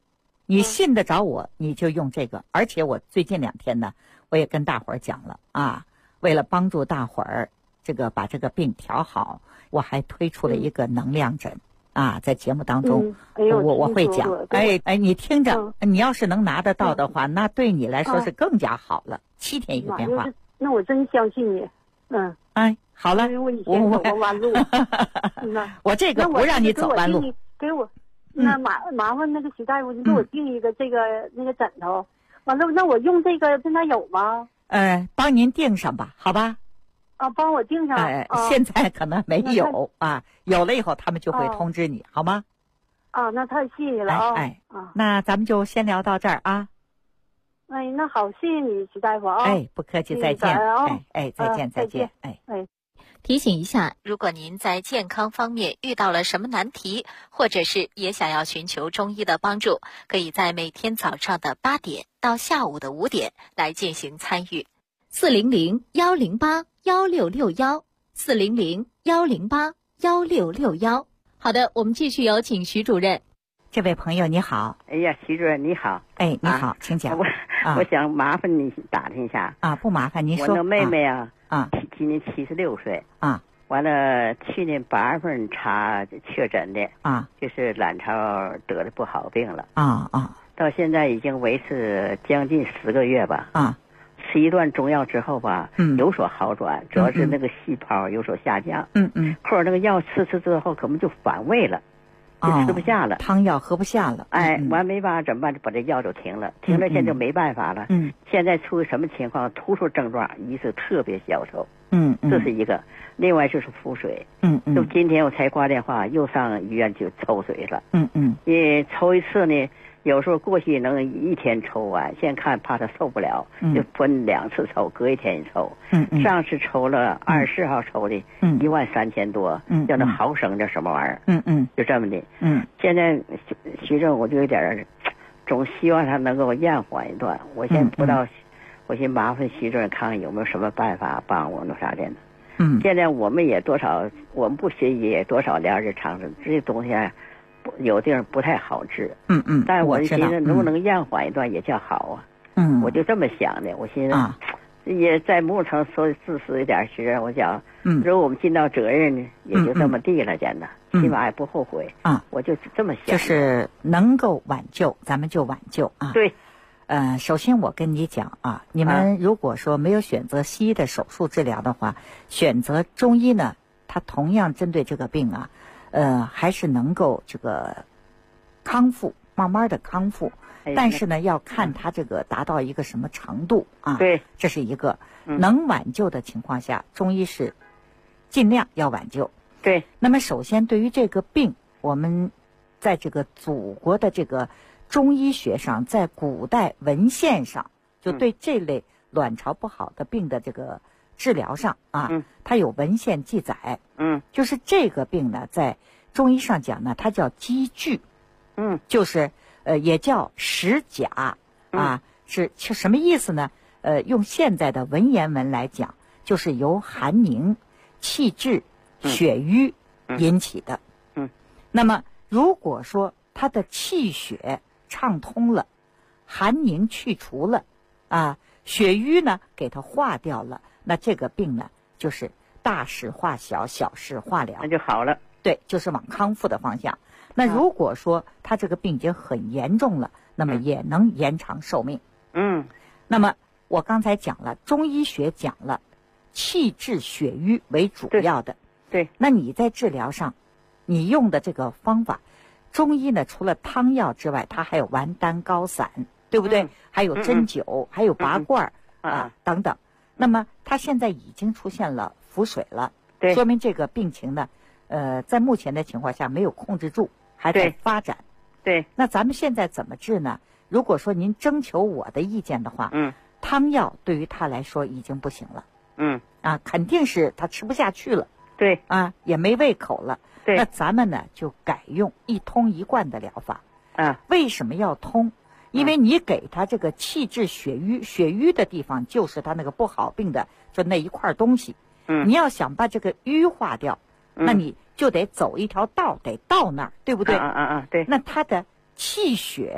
你信得着我，你就用这个。而且我最近2天呢，我也跟大伙儿讲了啊，为了帮助大伙儿把这个病调好，我还推出了一个能量枕啊，在节目当中，我会讲。你听着，你要是能拿得到的话，那对你来说是更加好了。7天一个变化。 那我真相信你。 好了， 因为我以前走过弯路。 我这个不让你走弯路。 给我，那麻烦那个徐大夫，你给我订一个那个枕头。完了，那我用这个现在有吗？ 帮您订上吧，好吧？ 帮我订上。 现在可能没有啊，有了以后他们就会通知你，好吗？ 那太谢谢了那咱们就先聊到这儿啊。 那好，谢谢你，徐大夫啊。 不客气，再见。再见。 提醒一下，如果您在健康方面遇到了什么难题，或者是也想要寻求中医的帮助，可以在每天早上的8点到下午的5点来进行参与。400-108-1661，400-108-1661。好的，我们继续有请徐主任。 这位朋友你好。 哎呀，徐主任你好。 你好，请讲。 我想麻烦你打听一下。 不麻烦，您说。 我那妹妹今年76岁。完了，去年8月份查确诊的。就是卵巢得的不好病了。到现在已经维持将近10个月吧。吃一段中药之后吧，有所好转，主要是那个细胞有所下降。后来那个药吃之后，可能就反胃了。就吃不下了， 汤药喝不下了。 完没办法怎么办？就把这药就停了，停了现在就没办法了。现在出于什么情况？突出症状，一是特别消瘦。这是一个。另外就是腹水。就今天我才挂电话，又上医院就抽水了。因为抽一次呢，有时候过去能1天抽完，现在看怕他受不了，就分2次抽，隔一天一抽。上次抽了24号抽的，13000多，叫那毫升的什么玩意儿。就这么的。现在徐正我就有点总希望他能够延缓一段。我现在不知道，我先麻烦徐主任看看有没有什么办法帮我弄啥的呢？现在我们也我们不学医也多少了解常识，这些东西有地方不太好治。但是我就寻思能不能延缓一段也叫好啊。我就这么想的。我寻思也在某种程度说自私一点，是我讲，如果我们尽到责任呢，也就这么地了，真的，起码也不后悔。我就这么想。 就是能够挽救，咱们就挽救啊。 对。 首先我跟你讲你们如果说没有选择西医的手术治疗的话，选择中医呢，它同样针对这个病还是能够康复，慢慢的康复。但是呢，要看它达到一个什么程度对， 这是一个。能挽救的情况下，中医是尽量要挽救。 对。 那么首先对于这个病，我们在祖国的中医学上，在古代文献上，就对这类卵巢不好的病的治疗上它有文献记载。就是这个病呢，在中医上讲呢，它叫积聚。就是也叫食甲是什么意思呢？用现在的文言文来讲，就是由寒凝、气滞、血瘀引起的。那么如果说它的气血畅通了，寒凝去除了血瘀呢给它化掉了，那这个病呢就是大事化小，小事化了， 那就好了。 对，就是往康复的方向。那如果说他这个病已经很严重了，那么也能延长寿命。那么我刚才讲了，中医学讲了气滞血瘀为主要的。 对。 那你在治疗上，你用的这个方法，中医呢除了汤药之外，它还有丸丹膏散，对不对？还有针灸，还有拔罐等等。那么它现在已经出现了腹水了， 对， 说明这个病情呢在目前的情况下没有控制住，还在发展。 对。 那咱们现在怎么治呢？如果说您征求我的意见的话，汤药对于他来说已经不行了。肯定是他吃不下去了。 对。 也没胃口了。 对。 那咱们呢就改用一通一贯的疗法。为什么要通？因为你给他这个气滞血瘀，血瘀的地方就是他那个不好病的就那一块东西。你要想把这个瘀化掉，那你就得走一条道，得到那儿，对不对？ 对。 那他的气血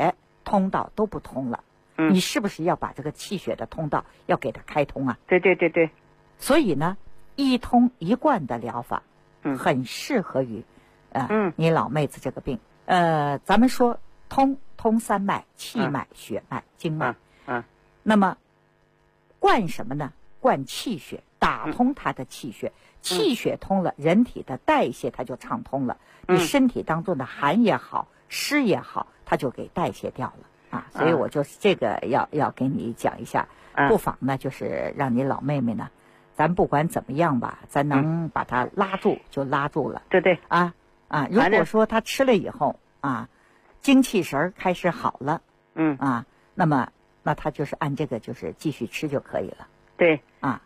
通道都不通了，你是不是要把这个气血的通道要给它开通啊？ 对对对对。 所以呢，一通一贯的疗法，很适合于，你老妹子这个病。咱们说通三脉：气脉、血脉、经脉。那么灌什么呢？灌气血，打通它的气血。气血通了，人体的代谢它就畅通了，你身体当中的寒也好，湿也好，它就给代谢掉了啊。所以我就是这个要给你讲一下，不妨呢就是让你老妹妹呢，咱不管怎么样吧，咱能把它拉住就拉住了。 对对。 如果说她吃了以后精气神开始好了，那么她就是按这个就是继续吃就可以了。 对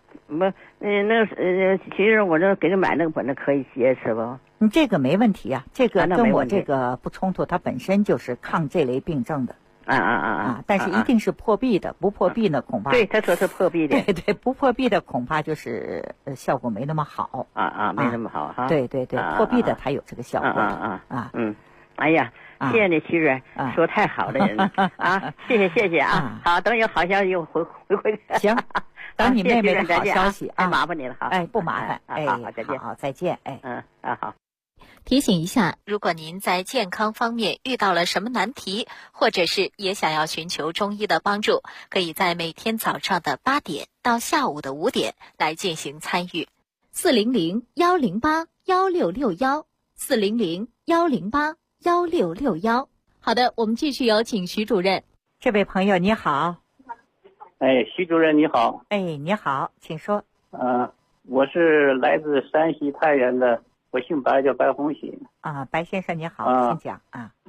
其实我这给你买那个本子可以接吃不？ 这个没问题啊，这个跟我这个不冲突，它本身就是抗这类病症的。但是一定是破壁的，不破壁呢恐怕。 对，他说是破壁的。 对，不破壁的恐怕就是效果没那么好。 没那么好哈。 对，破壁的才有这个效果。 哎呀，谢谢你徐主任，说太好的人了谢谢啊。好，等有好消息我回馈。 行，等你妹妹的好消息啊， 麻烦你了哈。 不麻烦。 好，再见。 好，再见。 好。 提醒一下，如果您在健康方面遇到了什么难题，或者是也想要寻求中医的帮助，可以在每天早上的8点到下午的5点来进行参与。400-108-1661，400-108-1661。好的，我们继续有请徐主任。 这位朋友你好。 徐主任你好。 你好，请说。 我是来自山西太原的，我姓白，叫白红喜。 白先生你好，请讲。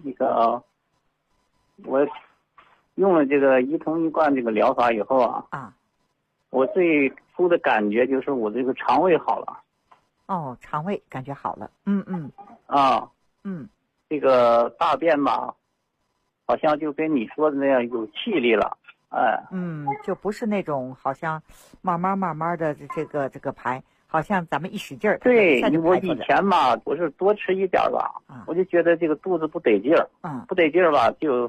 我用了这个一通一贯这个疗法以后我最初的感觉就是我这个肠胃好了。 肠胃感觉好了。 这个大便吧，好像就跟你说的那样有气力了。 就不是那种好像慢慢的这个排，好像咱们一使劲儿。 对，我以前吧，我是多吃一点吧，我就觉得这个肚子不得劲儿，不得劲儿吧，就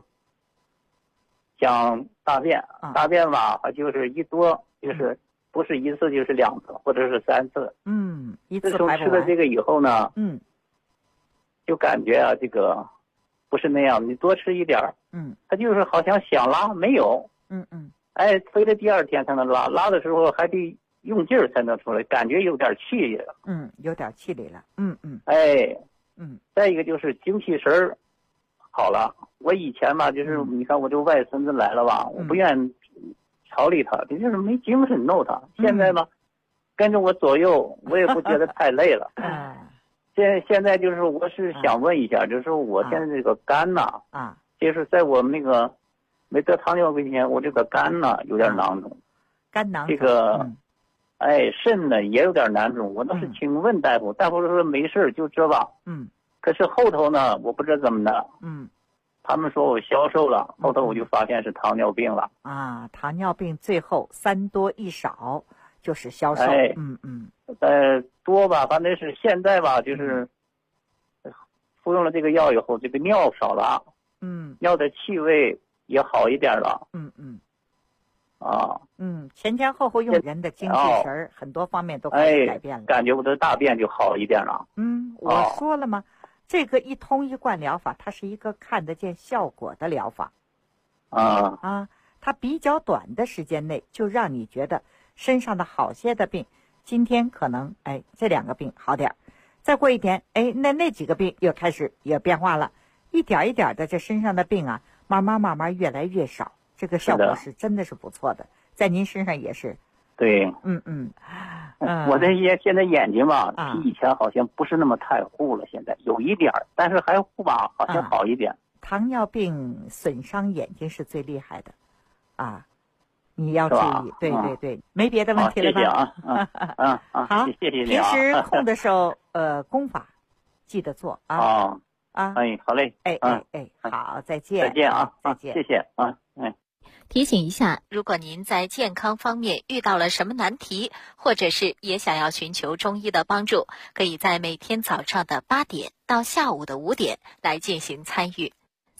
想大便，大便吧，就是一多就是不是一次就是2次或者是3次。 一次排不完。 自从吃了这个以后呢，就感觉这个不是那样，你多吃一点儿，他就是好像想拉没有。非得第2天才能拉的时候还得用劲儿才能出来，感觉有点气力了。 有点气力了。 再一个就是精气神好了。我以前吧，就是你看我这外孙子来了吧，我不愿调理他，这就是没精神弄他。现在吧，跟着我左右，我也不觉得太累了。现在就是我是想问一下，就是我现在这个肝就是在我们那个没得糖尿病前，我这个肝有点囊肿， 肝囊这个肾呢也有点囊肿。我倒是请问大夫，大夫说没事就这吧。可是后头呢，我不知道怎么的。他们说我消瘦了，后头我就发现是糖尿病了。 糖尿病最后3多1少就是消瘦。 多吧，反正是现在吧，就是服用了这个药以后，这个尿少了。尿的气味也好一点了。 前后用人的精气神很多方面都开始改变了。 感觉我的大便就好一点了。 我说了吗？这个一通一贯疗法，它是一个看得见效果的疗法。它比较短的时间内就让你觉得身上的好些的病，今天可能这2个病好点，再过一天那几个病又开始有变化了，一点一点的这身上的病慢慢越来越少，这个效果是真的是不错的，在您身上也是。 对。我现在眼睛吧，比以前好像不是那么太糊了，现在有一点，但是还糊吧，好像好一点。 糖尿病损伤眼睛是最厉害的你要注意。对，没别的问题了吧？ 谢谢好， 谢谢你。 平时空的时候功法记得做好嘞。 好，再见。 再见再见。 谢谢提醒一下，如果您在健康方面遇到了什么难题，或者是也想要寻求中医的帮助，可以在每天早上的8点到下午的5点来进行参与。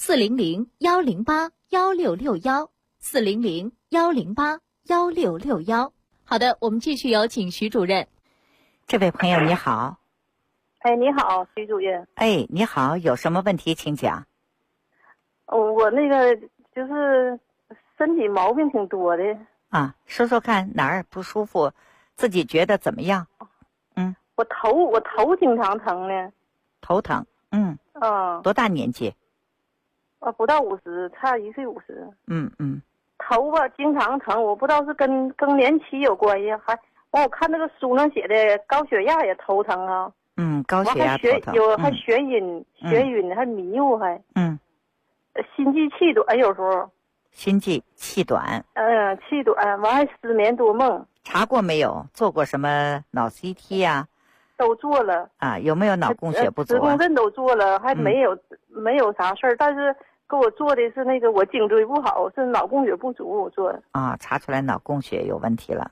，400-108-1661，400-108-1661。好的，我们继续有请徐主任。 这位朋友你好。 哎，你好，徐主任。 哎，你好，有什么问题请讲。 我那个就是身体毛病挺多的啊，说说看哪儿不舒服，自己觉得怎么样？ 我头经常疼呢。 头疼，多大年纪？ 不到50，差1岁50。头吧经常疼，我不知道是跟更年期有关系，还我看那个书上写的高血压也头疼啊。 高血压头疼。 还眩晕，还迷糊，还心悸气短，有时候。 心悸气短。 气短，完还失眠多梦。 查过没有？做过什么脑 CT 呀？ 都做了。 有没有脑供血不足？ 磁共振都做了，还没有啥事儿，但是给我做的是那个我颈椎不好，是脑供血不足，我做的。 查出来脑供血有问题了。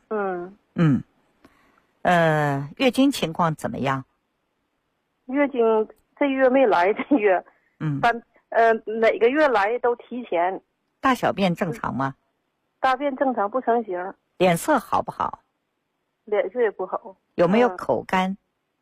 月经情况怎么样？ 月经这月没来，这月。哪个月来都提前。 大小便正常吗？ 大便正常，不成形。 脸色好不好？ 脸色也不好。 有没有口干？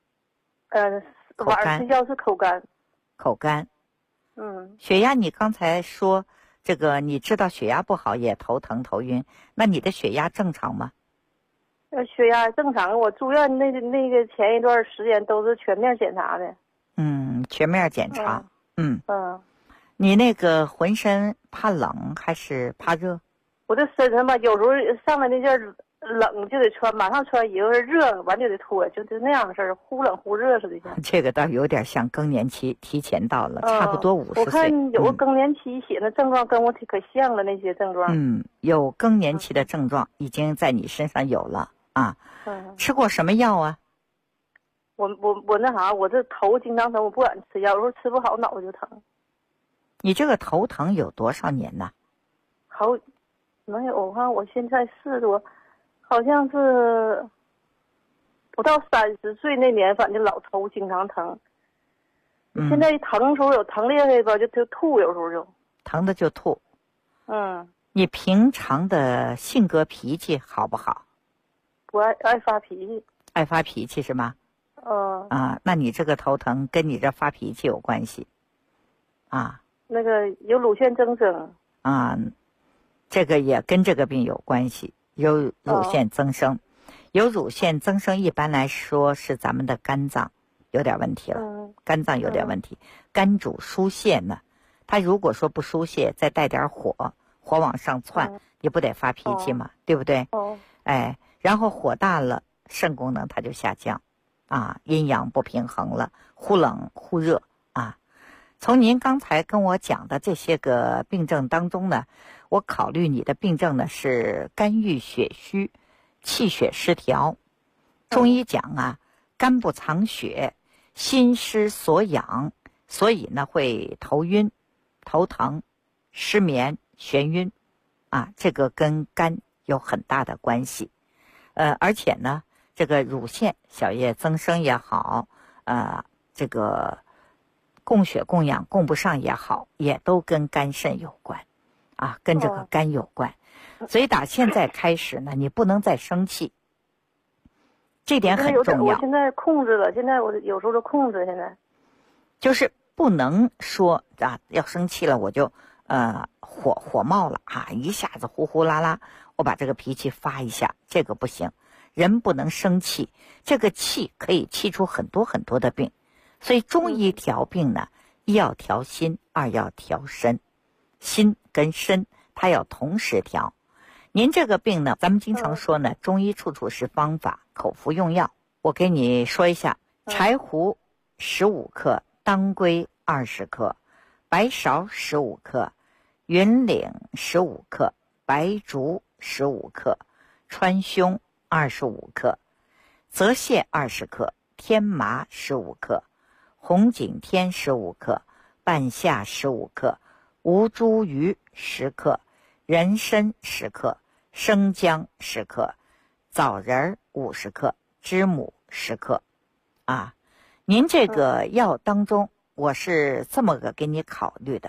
晚上睡觉是口干。 口干。血压你刚才说这个，你知道血压不好也头疼头晕，那你的血压正常吗？ 血压正常，我住院那个前一段时间都是全面检查的。 全面检查。你那个浑身怕冷还是怕热？ 我这身上吧，有时候上来那阵冷就得穿，马上穿衣服；热完就得脱，就是那样的事儿，忽冷忽热似的。 这个倒有点像更年期提前到了，差不多50岁。 我看有个更年期写的症状跟我可像了，那些症状。 有更年期的症状已经在你身上有了啊。吃过什么药啊？ 我那啥，我这头经常疼，我不敢吃药，有时候吃不好脑子就疼。 你这个头疼有多少年呢？ 能有，我看我现在40多，好像是不到30岁那年，反正老头经常疼。现在疼的时候有疼厉害吧，就吐，有时候就疼的就吐。你平常的性格脾气好不好？ 不爱发脾气。 爱发脾气是吗？那你这个头疼跟你这发脾气有关系那个有乳腺增生这个也跟这个病有关系，有乳腺增生。有乳腺增生一般来说是咱们的肝脏有点问题了。肝脏有点问题。肝主疏泄呢，它如果说不疏泄，再带点火往上窜，你不得发脾气吗？对不对？然后火大了，肾功能它就下降阴阳不平衡了，忽冷忽热从您刚才跟我讲的这些个病症当中呢，我考虑你的病症呢是肝郁血虚，气血失调。中医讲肝不藏血，心失所养，所以呢会头晕、头疼、失眠、眩晕这个跟肝有很大的关系。而且呢这个乳腺小叶增生也好，这个供血供氧供不上也好，也都跟肝肾有关跟这个肝有关。所以打现在开始呢，你不能再生气，这点很重要。 我现在控制了，现在我有时候都控制，现在就是不能说要生气了我就火冒了一下子呼呼啦啦，我把这个脾气发一下，这个不行。人不能生气，这个气可以气出很多很多的病。所以中医调病呢，一要调心，二要调身，心跟身它要同时调。您这个病呢，咱们经常说呢，中医处处是方法，口服用药。我给你说一下，柴胡15克，当归20克，白芍15克，云岭15克，白术15克，川芎25克，泽泻20克，天麻15克，红景天15克，半夏15克，吴茱萸10克，人参10克，生姜10克，枣仁50克，知母10克。您这个药当中，我是这么个给你考虑的，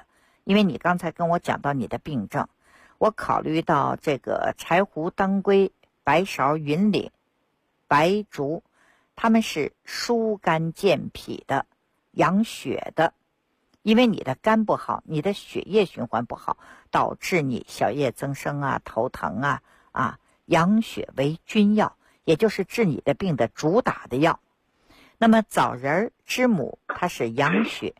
因为你刚才跟我讲到你的病症，我考虑到这个柴胡、当归、白芍、云岭、白术，它们是疏肝健脾的，养血的。因为你的肝不好，你的血液循环不好，导致你小叶增生啊、头疼啊，养血为君药，也就是治你的病的主打的药。那么枣仁知母它是养血，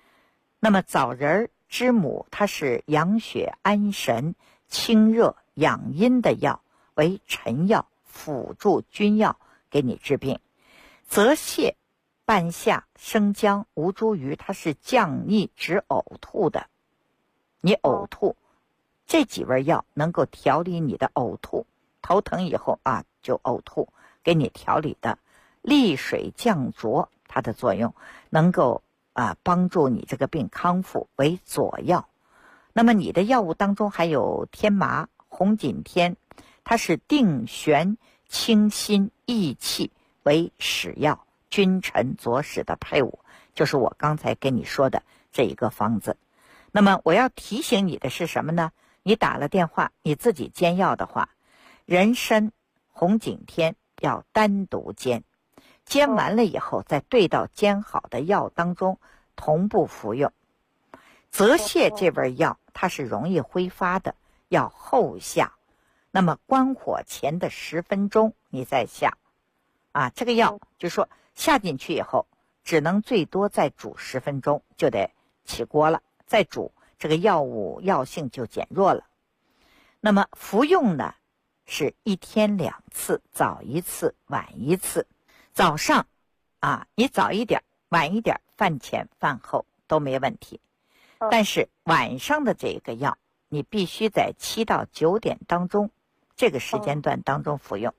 它是养血安神、清热养阴的药，为臣药，辅助君药，给你治病。泽泻、半夏、生姜、吴茱萸，它是降逆止呕吐的。你呕吐，这几味药能够调理你的呕吐，头疼以后就呕吐，给你调理的。利水降浊，它的作用能够帮助你这个病康复，为佐药。那么你的药物当中还有天麻、红景天，它是定旋、清心、益气，为使药，君臣佐使的配伍，就是我刚才跟你说的这一个方子。那么我要提醒你的是什么呢？你打了电话，你自己煎药的话，人参、红景天要单独煎，煎完了以后再兑到煎好的药当中同步服用。泽泻这味药它是容易挥发的，要后下，那么关火前的10分钟你再下这个药就说下进去以后只能最多再煮10分钟就得起锅了，再煮这个药性就减弱了。那么服用呢是1天2次，早一次晚一次。早上你早一点晚一点，饭前饭后都没问题。但是晚上的这个药你必须在7到9点当中这个时间段当中服用。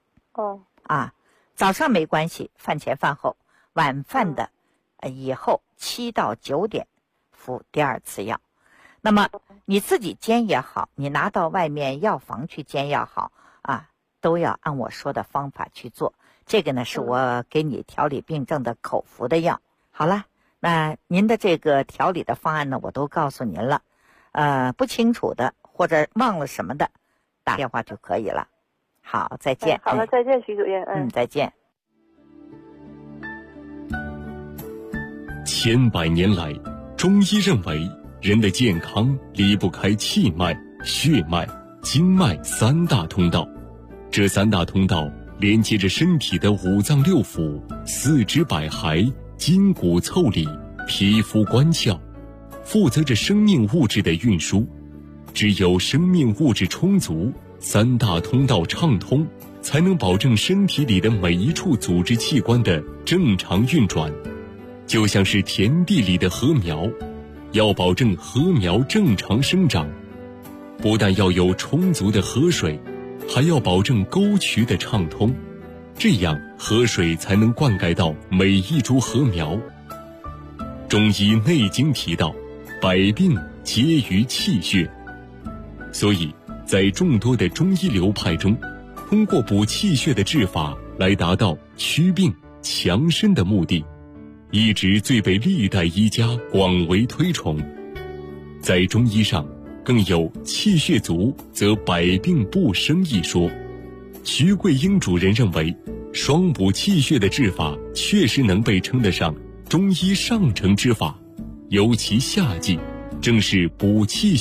早上没关系，饭前饭后，晚饭的以后7到9点服第2次药。那么你自己煎也好，你拿到外面药房去煎也好都要按我说的方法去做。这个呢是我给你调理病症的口服的药。好了，那您的这个调理的方案呢我都告诉您了，不清楚的或者忘了什么的打电话就可以了。好，再见。 好了，再见徐主任。 再见。 千百年来，中医认为人的健康离不开气脉、血脉、经脉3大通道。这3大通道连接着身体的5脏6腑、四肢百骸、筋骨凑理、皮肤关窍，负责着生命物质的运输。只有生命物质充足，3大通道畅通，才能保证身体里的每一处组织器官的正常运转。就像是田地里的禾苗，要保证禾苗正常生长，不但要有充足的河水，还要保证沟渠的畅通，这样河水才能灌溉到每一株禾苗。中医内经提到，百病皆于气血，所以在众多的中医流派中，通过补气血的治法来达到祛病强身的目的，一直最被历代医家广为推崇。在中医上更有气血足则百病不生一说。徐桂英主任认为，双补气血的治法确实能被称得上中医上乘之法，尤其夏季正是补气